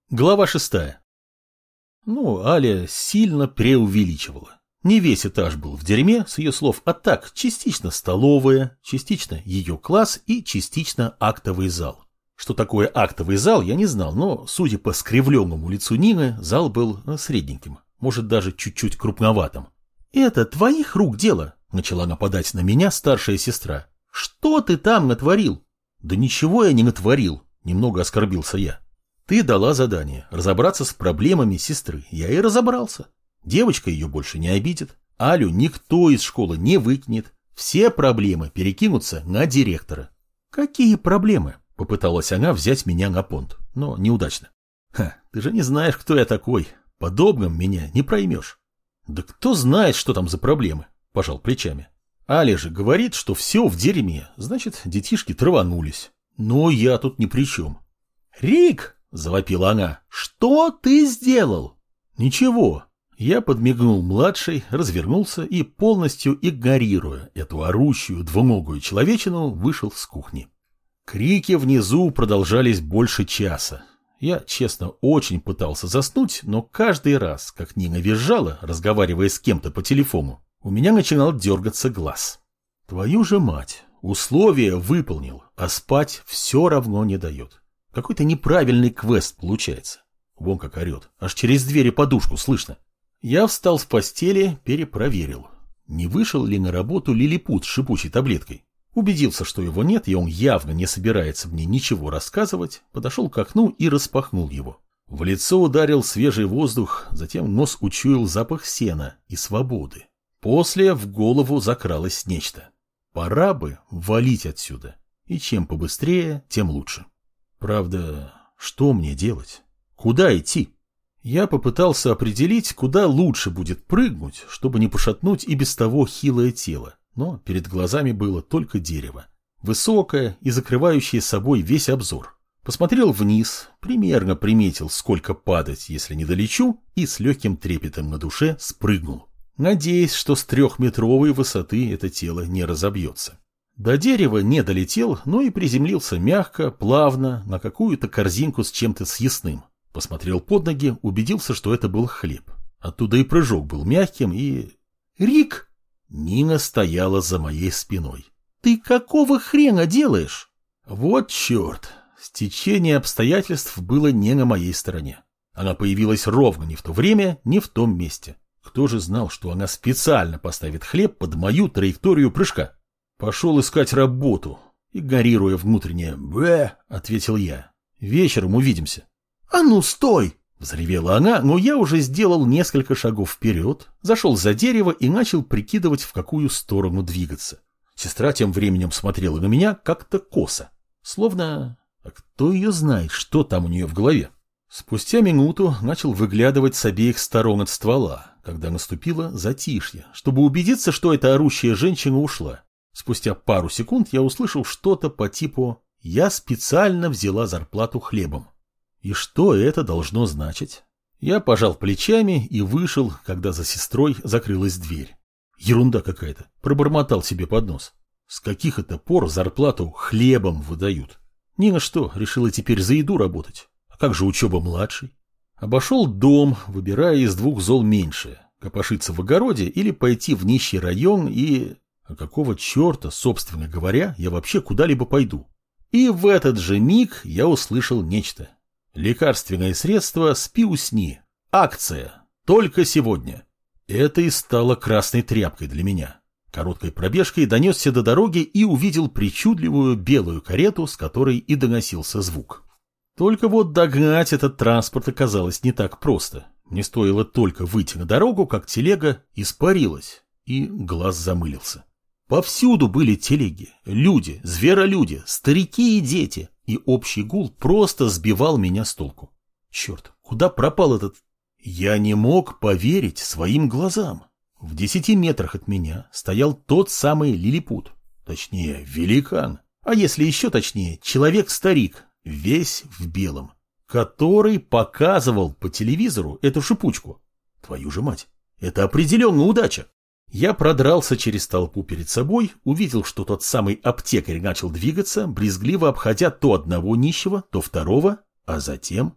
Глава 6. Аля сильно преувеличивала. Не весь этаж был в дерьме, с ее слов, а так, частично столовая, частично ее класс и частично актовый зал. Что такое актовый зал, я не знал, но, судя по скривленному лицу Нины, зал был средненьким, может даже чуть-чуть крупноватым. «Это твоих рук дело», — начала нападать на меня старшая сестра. «Что ты там натворил?» «Да ничего я не натворил», — немного оскорбился я. «Ты дала задание разобраться с проблемами сестры. Я и разобрался. Девочка ее больше не обидит. Алю никто из школы не выкинет. Все проблемы перекинутся на директора». «Какие проблемы?» — попыталась она взять меня на понт, но неудачно. «Ты же не знаешь, кто я такой. Подобным меня не проймешь». «Да кто знает, что там за проблемы?» — пожал плечами. «Аля же говорит, что все в дерьме, значит, детишки траванулись. Но я тут ни при чем». «Рик!» — завопила она. «Что ты сделал?» «Ничего». Я подмигнул младшей, развернулся и, полностью игнорируя эту орущую двуногую человечину, вышел с кухни. Крики внизу продолжались больше часа. Я, честно, очень пытался заснуть, но каждый раз, как Нина визжала, разговаривая с кем-то по телефону, у меня начинал дергаться глаз. Твою же мать, условия выполнил, а спать все равно не дает. Какой-то неправильный квест получается. Вон как орет, аж через двери подушку слышно. Я встал с постели, перепроверил. Не вышел ли на работу лилипут с шипучей таблеткой? Убедился, что его нет, и он явно не собирается мне ничего рассказывать, подошел к окну и распахнул его. В лицо ударил свежий воздух, затем нос учуял запах сена и свободы. После в голову закралось нечто. Пора бы валить отсюда. И чем побыстрее, тем лучше. Правда, что мне делать? Куда идти? Я попытался определить, куда лучше будет прыгнуть, чтобы не пошатнуть и без того хилое тело, но перед глазами было только дерево. Высокое и закрывающее собой весь обзор. Посмотрел вниз, примерно приметил, сколько падать, если не долечу, и с легким трепетом на душе спрыгнул, надеясь, что с 3-метровой высоты это тело не разобьется. До дерева не долетел, но и приземлился мягко, плавно, на какую-то корзинку с чем-то съестным. Посмотрел под ноги, убедился, что это был хлеб. Оттуда и прыжок был мягким, и... «Рик!» Нина стояла за моей спиной. «Ты какого хрена делаешь?» Вот черт! Стечение обстоятельств было не на моей стороне. Она появилась ровно не в то время, не в том месте. Кто же знал, что она специально поставит хлеб под мою траекторию прыжка? «Пошел искать работу», — игнорируя внутреннее «бэ», ответил я. «Вечером увидимся». «А ну, стой!» — взревела она, но я уже сделал несколько шагов вперед, зашел за дерево и начал прикидывать, в какую сторону двигаться. Сестра тем временем смотрела на меня как-то косо, словно... А кто ее знает, что там у нее в голове? Спустя минуту начал выглядывать с обеих сторон от ствола, когда наступило затишье, чтобы убедиться, что эта орущая женщина ушла. Спустя пару секунд я услышал что-то по типу «Я специально взяла зарплату хлебом». И что это должно значить? Я пожал плечами и вышел, когда за сестрой закрылась дверь. Ерунда какая-то, пробормотал себе под нос. С каких это пор зарплату хлебом выдают? Нина что, решила теперь за еду работать? А как же учеба младшей? Обошел дом, выбирая из двух зол меньшее. Копошиться в огороде или пойти в нищий район и... А какого черта, собственно говоря, я вообще куда-либо пойду? И в этот же миг я услышал нечто. Лекарственное средство «Спи-усни». Акция. Только сегодня. Это и стало красной тряпкой для меня. Короткой пробежкой донесся до дороги и увидел причудливую белую карету, с которой и доносился звук. Только вот догнать этот транспорт оказалось не так просто. Мне стоило только выйти на дорогу, как телега испарилась, и глаз замылился. Повсюду были телеги, люди, зверолюди, старики и дети, и общий гул просто сбивал меня с толку. Черт, куда пропал этот... Я не мог поверить своим глазам. В 10 метрах от меня стоял тот самый лилипут, точнее, великан, а если еще точнее, человек-старик, весь в белом, который показывал по телевизору эту шипучку. Твою же мать, это определенно удача. Я продрался через толпу перед собой, увидел, что тот самый аптекарь начал двигаться, брезгливо обходя то одного нищего, то второго, а затем...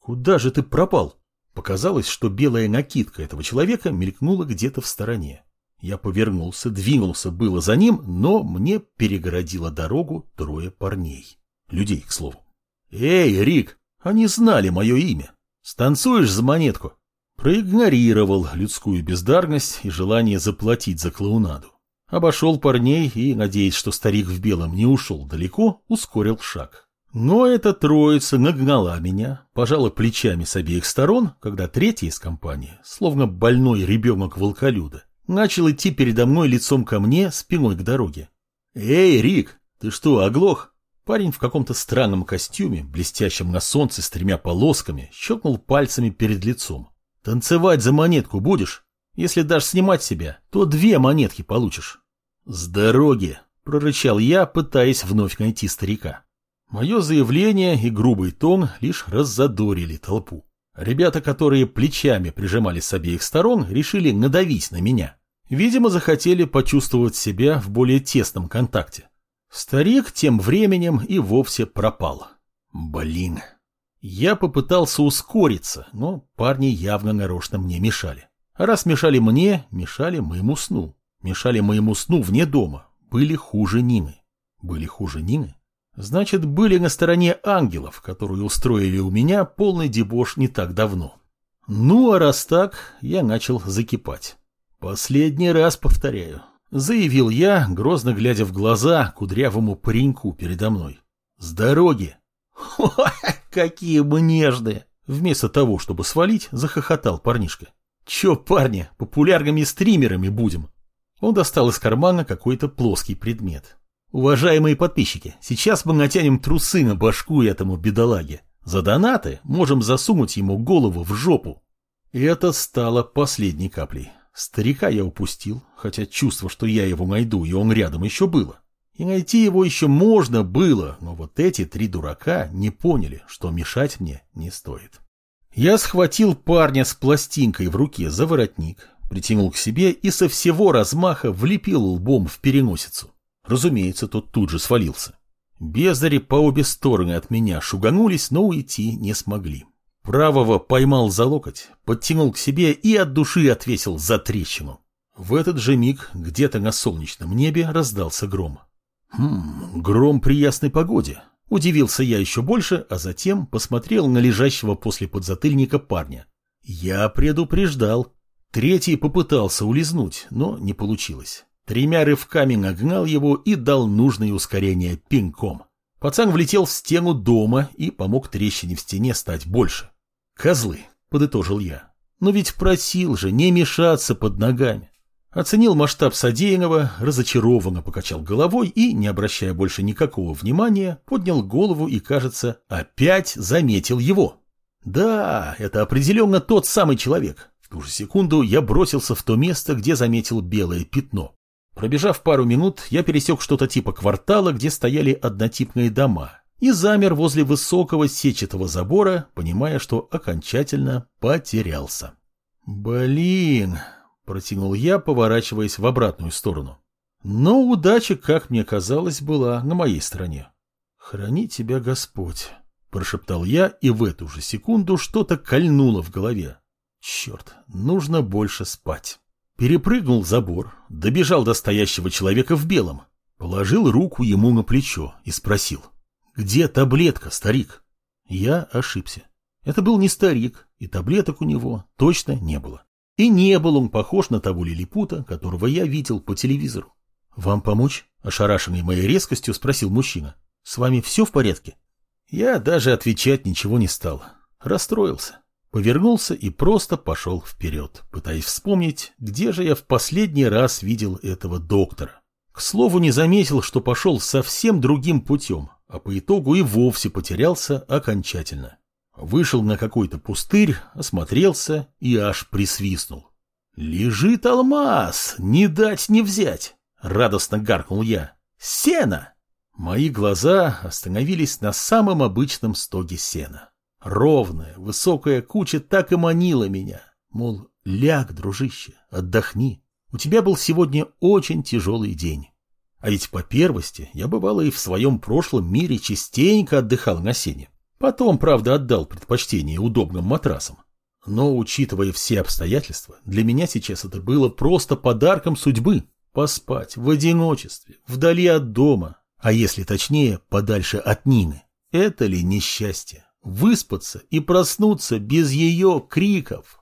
Куда же ты пропал? Показалось, что белая накидка этого человека мелькнула где-то в стороне. Я повернулся, двинулся было за ним, но мне перегородило дорогу трое парней. Людей, к слову. «Эй, Рик, они знали мое имя. Станцуешь за монетку?» Проигнорировал людскую бездарность и желание заплатить за клоунаду. Обошел парней и, надеясь, что старик в белом не ушел далеко, ускорил шаг. Но эта троица нагнала меня, пожала плечами с обеих сторон, когда третий из компании, словно больной ребенок-волколюда, начал идти передо мной лицом ко мне, спиной к дороге. «Эй, Рик, ты что, оглох?» Парень в каком-то странном костюме, блестящем на солнце с 3 полосками, щелкнул пальцами перед лицом. «Танцевать за монетку будешь? Если дашь снимать себя, то 2 монетки получишь». «С дороги!» – прорычал я, пытаясь вновь найти старика. Мое заявление и грубый тон лишь раззадорили толпу. Ребята, которые плечами прижимали с обеих сторон, решили надавить на меня. Видимо, захотели почувствовать себя в более тесном контакте. Старик тем временем и вовсе пропал. Блин. Я попытался ускориться, но парни явно нарочно мне мешали. А раз мешали мне, мешали моему сну. Мешали моему сну вне дома. Были хуже Нины. Были хуже Нины? Значит, были на стороне ангелов, которые устроили у меня полный дебош не так давно. Ну, а раз так, я начал закипать. Последний раз повторяю. Заявил я, грозно глядя в глаза кудрявому пареньку передо мной. «С дороги!» «Ой, какие мы нежные!» Вместо того, чтобы свалить, захохотал парнишка. «Че, парни, популярными стримерами будем?» Он достал из кармана какой-то плоский предмет. «Уважаемые подписчики, сейчас мы натянем трусы на башку этому бедолаге. За донаты можем засунуть ему голову в жопу». И это стало последней каплей. Старика я упустил, хотя чувство, что я его найду, и он рядом, еще было. И найти его еще можно было, но вот эти 3 дурака не поняли, что мешать мне не стоит. Я схватил парня с пластинкой в руке за воротник, притянул к себе и со всего размаха влепил лбом в переносицу. Разумеется, тот тут же свалился. Бездари по обе стороны от меня шуганулись, но уйти не смогли. Правого поймал за локоть, подтянул к себе и от души отвесил за трещину. В этот же миг где-то на солнечном небе раздался гром. Гром при ясной погоде. Удивился я еще больше, а затем посмотрел на лежащего после подзатыльника парня. Я предупреждал. Третий попытался улизнуть, но не получилось. 3 рывками нагнал его и дал нужное ускорение пинком. Пацан влетел в стену дома и помог трещине в стене стать больше. «Козлы», — подытожил я. «Но ведь просил же не мешаться под ногами». Оценил масштаб содеянного, разочарованно покачал головой и, не обращая больше никакого внимания, поднял голову и, кажется, опять заметил его. Да, это определенно тот самый человек. В ту же секунду я бросился в то место, где заметил белое пятно. Пробежав пару минут, я пересек что-то типа квартала, где стояли однотипные дома, и замер возле высокого сетчатого забора, понимая, что окончательно потерялся. «Блин!» – протянул я, поворачиваясь в обратную сторону. Но удача, как мне казалось, была на моей стороне. «Храни тебя Господь!» – прошептал я, и в эту же секунду что-то кольнуло в голове. «Черт, нужно больше спать!» Перепрыгнул забор, добежал до стоящего человека в белом, положил руку ему на плечо и спросил: «Где таблетка, старик?» Я ошибся. Это был не старик, и таблеток у него точно не было. И не был он похож на того лилипута, которого я видел по телевизору. «Вам помочь?» – ошарашенный моей резкостью спросил мужчина. «С вами все в порядке?» Я даже отвечать ничего не стал. Расстроился. Повернулся и просто пошел вперед, пытаясь вспомнить, где же я в последний раз видел этого доктора. К слову, не заметил, что пошел совсем другим путем, а по итогу и вовсе потерялся окончательно. Вышел на какой-то пустырь, осмотрелся и аж присвистнул. «Лежит алмаз, не дать не взять!» — радостно гаркнул я. «Сено!» Мои глаза остановились на самом обычном стоге сена. Ровная, высокая куча так и манила меня. Мол, ляг, дружище, отдохни. У тебя был сегодня очень тяжелый день. А ведь по первости я бывало и в своем прошлом мире частенько отдыхал на сене. Потом, правда, отдал предпочтение удобным матрасам. Но, учитывая все обстоятельства, для меня сейчас это было просто подарком судьбы. Поспать в одиночестве, вдали от дома, а если точнее, подальше от Нины. Это ли несчастье? Выспаться и проснуться без ее криков.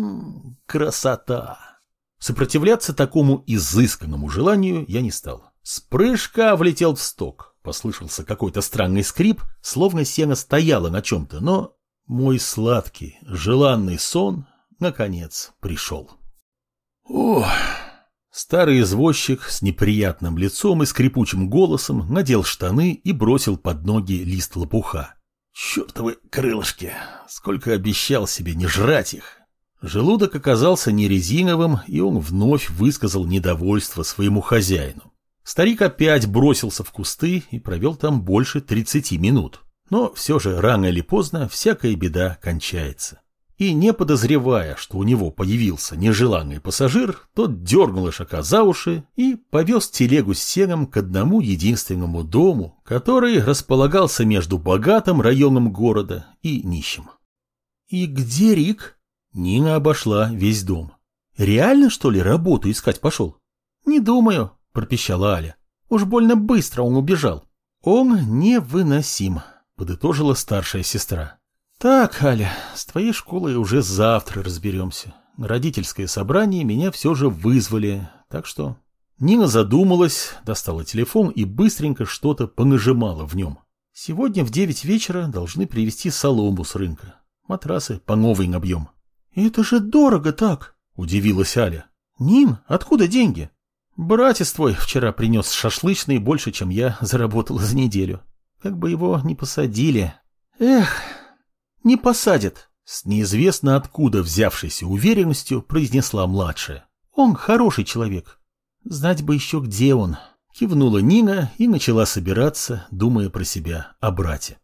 Красота! Сопротивляться такому изысканному желанию я не стал. С прыжка влетел в сток. Послышался какой-то странный скрип, словно сено стояло на чем-то, но мой сладкий, желанный сон, наконец, пришел. Ох! Старый извозчик с неприятным лицом и скрипучим голосом надел штаны и бросил под ноги лист лопуха. Чертовы крылышки! Сколько обещал себе не жрать их! Желудок оказался не резиновым, и он вновь высказал недовольство своему хозяину. Старик опять бросился в кусты и провел там больше 30 минут. Но все же рано или поздно всякая беда кончается. И не подозревая, что у него появился нежеланный пассажир, тот дернул ишака за уши и повез телегу с сеном к одному единственному дому, который располагался между богатым районом города и нищим. «И где Рик?» Нина обошла весь дом. «Реально, что ли, работу искать пошел?» «Не думаю», — пропищала Аля. «Уж больно быстро он убежал». «Он невыносим», — подытожила старшая сестра. «Так, Аля, с твоей школой уже завтра разберемся. На родительское собрание меня все же вызвали, так что...» Нина задумалась, достала телефон и быстренько что-то понажимала в нем. «Сегодня в 9 вечера должны привезти солому с рынка. Матрасы по новой набьем». «Это же дорого так!» – удивилась Аля. «Нин, откуда деньги?» «Братец твой вчера принес шашлычный больше, чем я заработала за неделю. Как бы его не посадили». «Эх, не посадят!» – с неизвестно откуда взявшейся уверенностью произнесла младшая. «Он хороший человек. Знать бы еще, где он». Кивнула Нина и начала собираться, думая про себя о брате.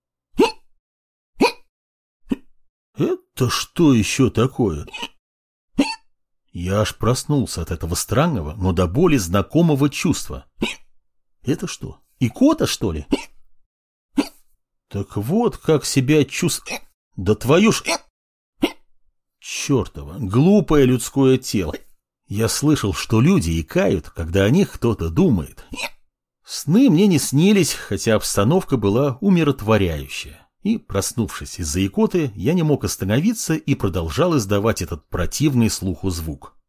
«Это что еще такое?» Я аж проснулся от этого странного, но до боли знакомого чувства. «Это что, икота, что ли?» «Так вот, как себя чувствует...» «Да твою ж...» «Чертово, глупое людское тело!» Я слышал, что люди икают, когда о них кто-то думает. Сны мне не снились, хотя обстановка была умиротворяющая. И, проснувшись из-за икоты, я не мог остановиться и продолжал издавать этот противный слуху звук.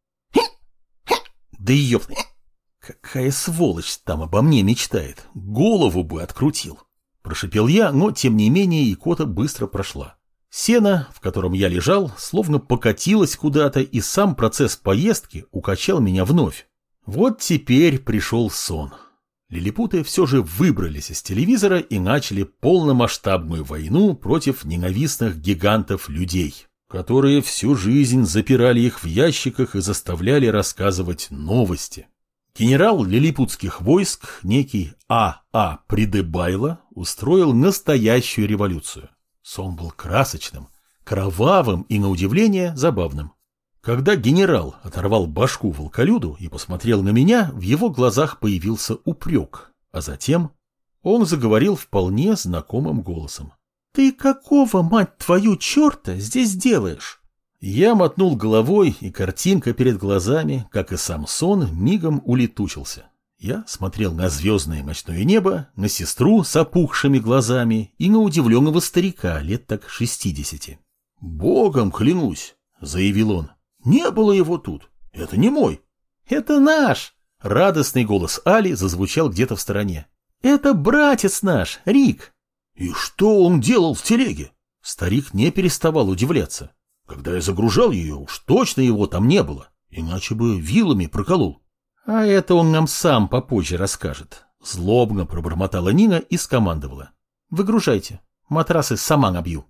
Да ее... Какая сволочь там обо мне мечтает. Голову бы открутил. Прошипел я, но, тем не менее, икота быстро прошла. Сено, в котором я лежал, словно покатилось куда-то, и сам процесс поездки укачал меня вновь. Вот теперь пришел сон. Лилипуты все же выбрались из телевизора и начали полномасштабную войну против ненавистных гигантов-людей, которые всю жизнь запирали их в ящиках и заставляли рассказывать новости. Генерал лилипутских войск, некий А.А. Придыбайло, устроил настоящую революцию. Сон был красочным, кровавым и, на удивление, забавным. Когда генерал оторвал башку волколюду и посмотрел на меня, в его глазах появился упрек, а затем он заговорил вполне знакомым голосом. «Ты какого, мать твою, черта здесь делаешь?» Я мотнул головой, и картинка перед глазами, как и сам сон, мигом улетучился. Я смотрел на звездное ночное небо, на сестру с опухшими глазами и на удивленного старика лет так 60. «Богом клянусь», — заявил он. «Не было его тут. Это не мой». «Это наш!» — радостный голос Али зазвучал где-то в стороне. «Это братец наш, Рик!» «И что он делал в телеге?» Старик не переставал удивляться. «Когда я загружал ее, уж точно его там не было, иначе бы вилами проколол». «А это он нам сам попозже расскажет», — злобно пробормотала Нина и скомандовала. «Выгружайте, матрасы сама набью».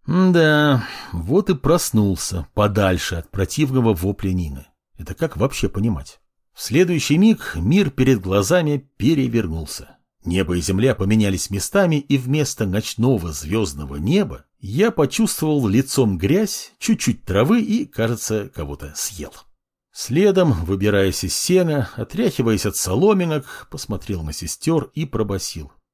Да, вот и проснулся подальше от противного вопля Нины. Это как вообще понимать? В следующий миг мир перед глазами перевернулся. Небо и земля поменялись местами, и вместо ночного звездного неба я почувствовал лицом грязь, чуть-чуть травы и, кажется, кого-то съел. Следом, выбираясь из сена, отряхиваясь от соломинок, посмотрел на сестер и пробасил.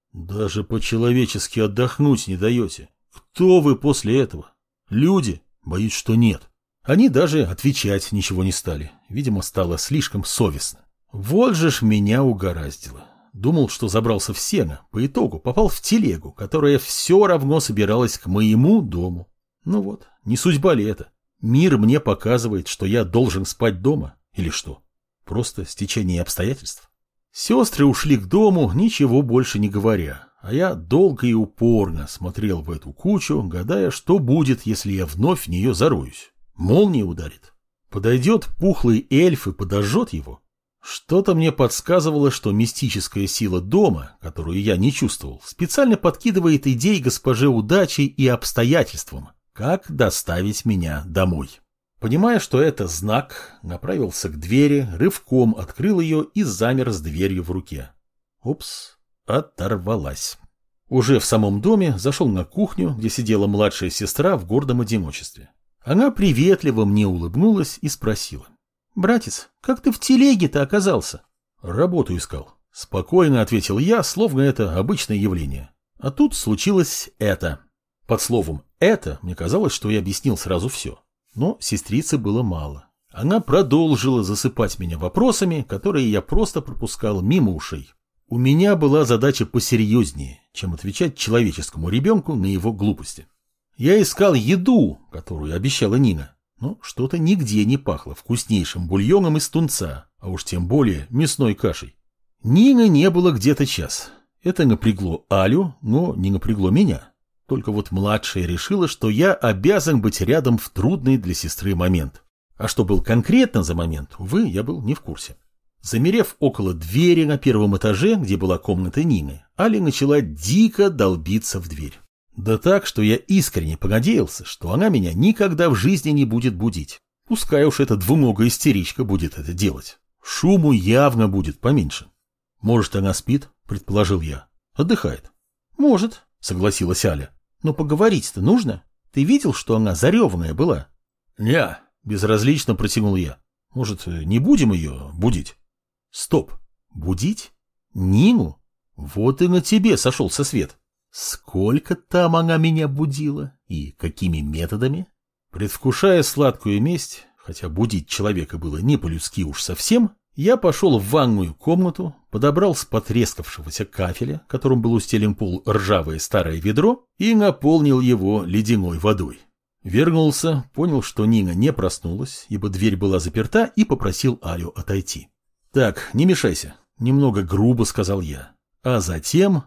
Даже по-человечески отдохнуть не даете. Кто вы после этого? Люди? Боюсь, что нет. Они даже отвечать ничего не стали. Видимо, стало слишком совестно. Вот же ж меня угораздило. Думал, что забрался в сено. По итогу попал в телегу, которая все равно собиралась к моему дому. Ну вот, не судьба ли это? Мир мне показывает, что я должен спать дома? Или что? Просто стечение обстоятельств? Сестры ушли к дому, ничего больше не говоря. А я долго и упорно смотрел в эту кучу, гадая, что будет, если я вновь в нее зароюсь. Молния ударит. Подойдет пухлый эльф и подожжет его. Что-то мне подсказывало, что мистическая сила дома, которую я не чувствовал, специально подкидывает идей госпоже удачи и обстоятельствам, как доставить меня домой. Понимая, что это знак, направился к двери, рывком открыл ее и замер с дверью в руке. Упс, оторвалась. Уже в самом доме зашел на кухню, где сидела младшая сестра в гордом одиночестве. Она приветливо мне улыбнулась и спросила. «Братец, как ты в телеге-то оказался?» «Работу искал». Спокойно ответил я, словно это обычное явление. А тут случилось это. Под словом «это» мне казалось, что я объяснил сразу все. Но сестрице было мало. Она продолжила засыпать меня вопросами, которые я просто пропускал мимо ушей. У меня была задача посерьезнее, чем отвечать человеческому ребенку на его глупости. Я искал еду, которую обещала Нина, но что-то нигде не пахло вкуснейшим бульоном из тунца, а уж тем более мясной кашей. Нины не было где-то час. Это напрягло Алю, но не напрягло меня. Только вот младшая решила, что я обязан быть рядом в трудный для сестры момент. А что был конкретно за момент, увы, я был не в курсе. Замерев около двери на первом этаже, где была комната Нины, Аля начала дико долбиться в дверь. Да так, что я искренне понадеялся, что она меня никогда в жизни не будет будить. Пускай уж эта двуногая истеричка будет это делать. Шуму явно будет поменьше. Может, она спит, предположил я. Отдыхает. Может, согласилась Аля. Но поговорить-то нужно. Ты видел, что она зареванная была? Не, безразлично протянул я. Может, не будем ее будить? Стоп. Будить? Нину? Вот и на тебе сошелся свет. Сколько там она меня будила и какими методами? Предвкушая сладкую месть, хотя будить человека было не по-людски уж совсем, я пошел в ванную комнату, подобрал с потрескавшегося кафеля, которым был устелен пол ржавое старое ведро, и наполнил его ледяной водой. Вернулся, понял, что Нина не проснулась, ибо дверь была заперта, и попросил Алю отойти. «Так, не мешайся», — немного грубо сказал я. А затем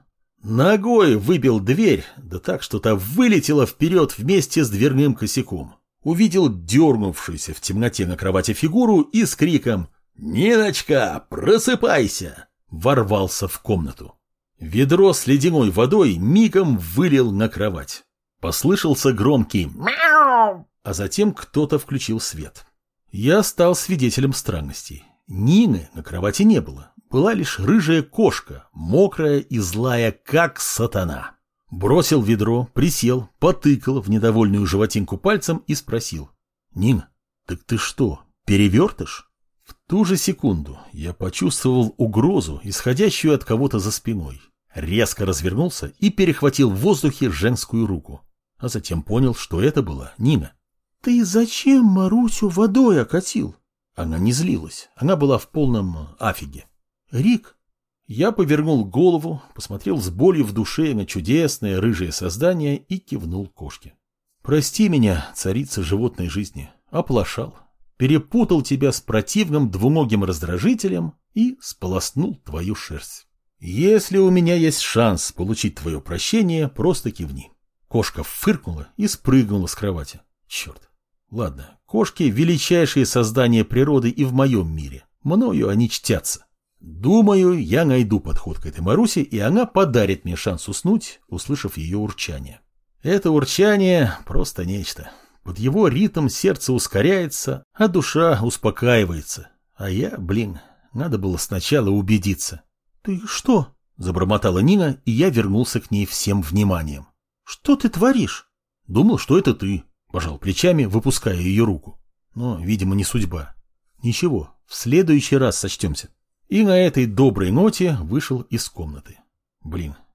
ногой выбил дверь, да так, что та вылетела вперед вместе с дверным косяком. Увидел дернувшуюся в темноте на кровати фигуру и с криком «Ниночка, просыпайся!» ворвался в комнату. Ведро с ледяной водой мигом вылил на кровать. Послышался громкий «Мяу!», а затем кто-то включил свет. Я стал свидетелем странностей. Нины на кровати не было. Была лишь рыжая кошка, мокрая и злая, как сатана. Бросил ведро, присел, потыкал в недовольную животинку пальцем и спросил. «Нина, так ты что, перевертыш?» В ту же секунду я почувствовал угрозу, исходящую от кого-то за спиной. Резко развернулся и перехватил в воздухе женскую руку. А затем понял, что это была Нина. «Ты зачем Марусю водой окатил?» Она не злилась, она была в полном афиге. «Рик!» Я повернул голову, посмотрел с болью в душе на чудесное рыжее создание и кивнул кошке. «Прости меня, царица животной жизни, оплошал, перепутал тебя с противным двуногим раздражителем и сполоснул твою шерсть. Если у меня есть шанс получить твое прощение, просто кивни». Кошка фыркнула и спрыгнула с кровати. Черт. Ладно, кошки — величайшие создания природы и в моем мире. Мною они чтятся. Думаю, я найду подход к этой Марусе, и она подарит мне шанс уснуть, услышав ее урчание. Это урчание просто нечто. Под его ритм сердце ускоряется, а душа успокаивается. А я, надо было сначала убедиться. «Ты что?» — забормотала Нина, и я вернулся к ней всем вниманием. «Что ты творишь?» «Думал, что это ты», — пожал плечами, выпуская ее руку. Но, видимо, не судьба. Ничего, в следующий раз сочтемся. И на этой доброй ноте вышел из комнаты.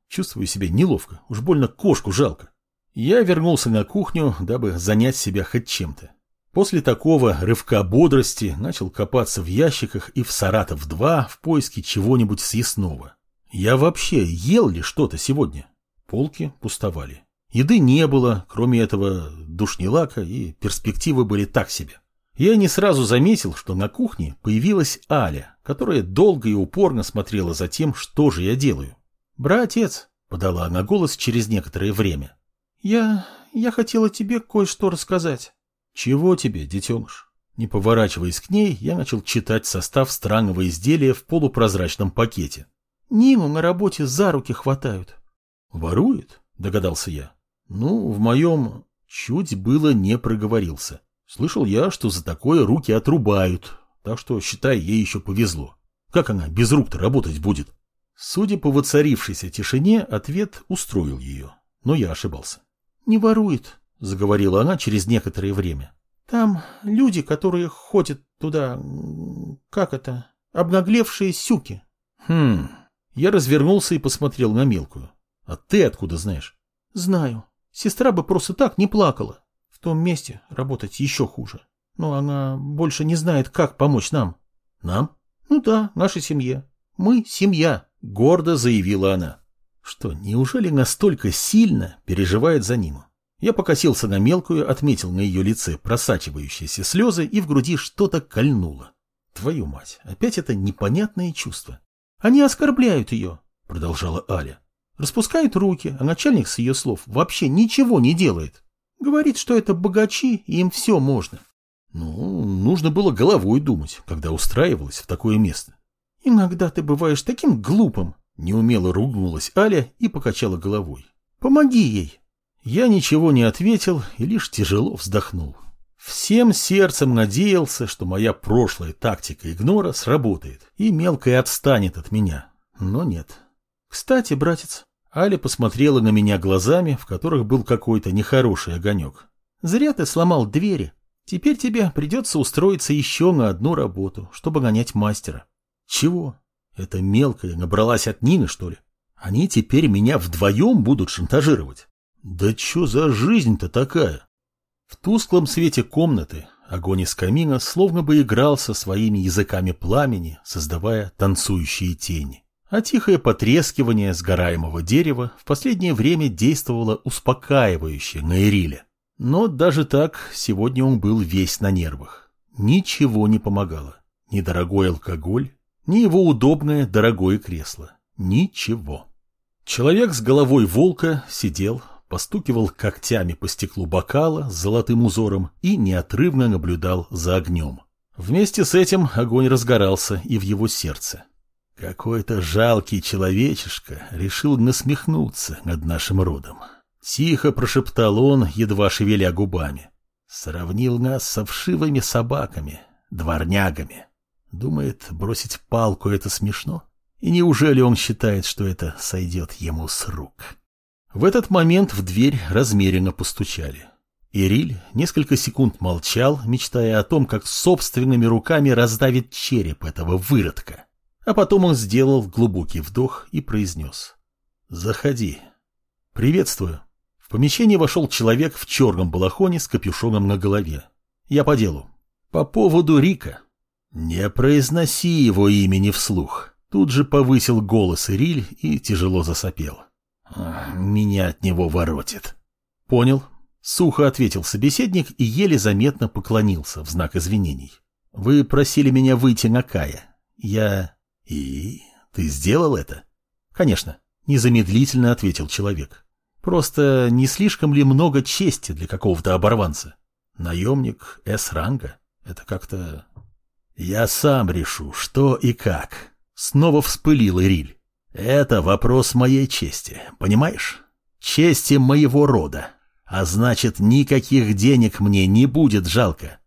Чувствую себя неловко, уж больно кошку жалко. Я вернулся на кухню, дабы занять себя хоть чем-то. После такого рывка бодрости начал копаться в ящиках и в Саратов-2 в поиске чего-нибудь съестного. Я вообще ел ли что-то сегодня? Полки пустовали. Еды не было, кроме этого душнилака, и перспективы были так себе. Я не сразу заметил, что на кухне появилась Аля, которая долго и упорно смотрела за тем, что же я делаю. «Братец», — подала она голос через некоторое время, — «я хотела тебе кое-что рассказать». «Чего тебе, детеныш?» Не поворачиваясь к ней, я начал читать состав странного изделия в полупрозрачном пакете. «Нину на работе за руки хватают». «Ворует?» — догадался я. «Ну, в моем...» Чуть было не проговорился. Слышал я, что за такое руки отрубают, так что, считай, ей еще повезло. Как она без рук-то работать будет? Судя по воцарившейся тишине, ответ устроил ее, но я ошибался. «Не ворует», — заговорила она через некоторое время. «Там люди, которые ходят туда, как это, обнаглевшие сюки». Я развернулся и посмотрел на мелкую. «А ты откуда знаешь?» «Знаю. Сестра бы просто так не плакала. В том месте работать еще хуже. Но она больше не знает, как помочь нам». «Нам?» «Ну да, нашей семье. Мы семья», — гордо заявила она. Что, неужели настолько сильно переживает за Нину? Я покосился на мелкую, отметил на ее лице просачивающиеся слезы, и в груди что-то кольнуло. Твою мать, опять это непонятное чувство. «Они оскорбляют ее», — продолжала Аля. «Распускают руки, а начальник с ее слов вообще ничего не делает. Говорит, что это богачи, и им все можно». Ну, нужно было головой думать, когда устраивалась в такое место. «Иногда ты бываешь таким глупым», — неумело ругнулась Аля и покачала головой. «Помоги ей». Я ничего не ответил и лишь тяжело вздохнул. Всем сердцем надеялся, что моя прошлая тактика игнора сработает, и мелкая отстанет от меня. Но нет. «Кстати, братец», — Аля посмотрела на меня глазами, в которых был какой-то нехороший огонек. «Зря ты сломал двери. Теперь тебе придется устроиться еще на одну работу, чтобы нанять мастера». «Чего? Эта мелкая набралась от Нины, что ли? Они теперь меня вдвоем будут шантажировать? Да что за жизнь-то такая?» В тусклом свете комнаты огонь из камина словно бы играл со своими языками пламени, создавая танцующие тени. А тихое потрескивание сгораемого дерева в последнее время действовало успокаивающе на Эриле. Но даже так сегодня он был весь на нервах. Ничего не помогало. Ни дорогой алкоголь, ни его удобное дорогое кресло. Ничего. Человек с головой волка сидел, постукивал когтями по стеклу бокала с золотым узором и неотрывно наблюдал за огнем. Вместе с этим огонь разгорался и в его сердце. Какой-то жалкий человечишка решил насмехнуться над нашим родом. Тихо прошептал он, едва шевеля губами. Сравнил нас со вшивыми собаками, дворнягами. Думает, бросить палку — это смешно? И неужели он считает, что это сойдет ему с рук? В этот момент в дверь размеренно постучали. Эриль несколько секунд молчал, мечтая о том, как собственными руками раздавит череп этого выродка. А потом он сделал глубокий вдох и произнес: «Заходи». «Приветствую». В помещение вошел человек в черном балахоне с капюшоном на голове. «Я по делу. По поводу Рика». «Не произноси его имени вслух». Тут же повысил голос Эриль и тяжело засопел. «Меня от него воротит». «Понял», — сухо ответил собеседник и еле заметно поклонился в знак извинений. «Вы просили меня выйти на Кая. Я...» «И? Ты сделал это?» «Конечно», — незамедлительно ответил человек. «Просто не слишком ли много чести для какого-то оборванца? Наемник С-ранга? Это как-то...» «Я сам решу, что и как», — снова вспылил Эриль. «Это вопрос моей чести, понимаешь? Чести моего рода. А значит, никаких денег мне не будет жалко».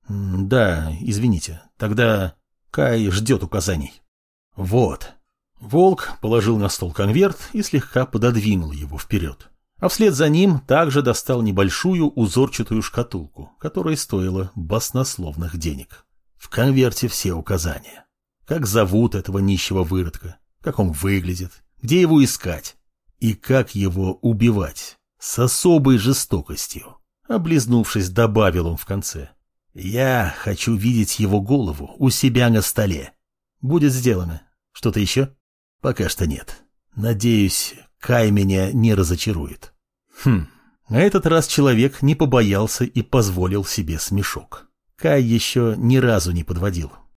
«Да, извините, тогда Кай ждет указаний». «Вот». Волк положил на стол конверт и слегка пододвинул его вперед. А вслед за ним также достал небольшую узорчатую шкатулку, которая стоила баснословных денег. В конверте все указания. Как зовут этого нищего выродка, как он выглядит, где его искать. И как его убивать? С особой жестокостью. Облизнувшись, добавил он в конце. Я хочу видеть его голову у себя на столе. Будет сделано. Что-то еще? Пока что нет. Надеюсь, Кай меня не разочарует. На этот раз человек не побоялся и позволил себе смешок. Кай еще ни разу не подводил.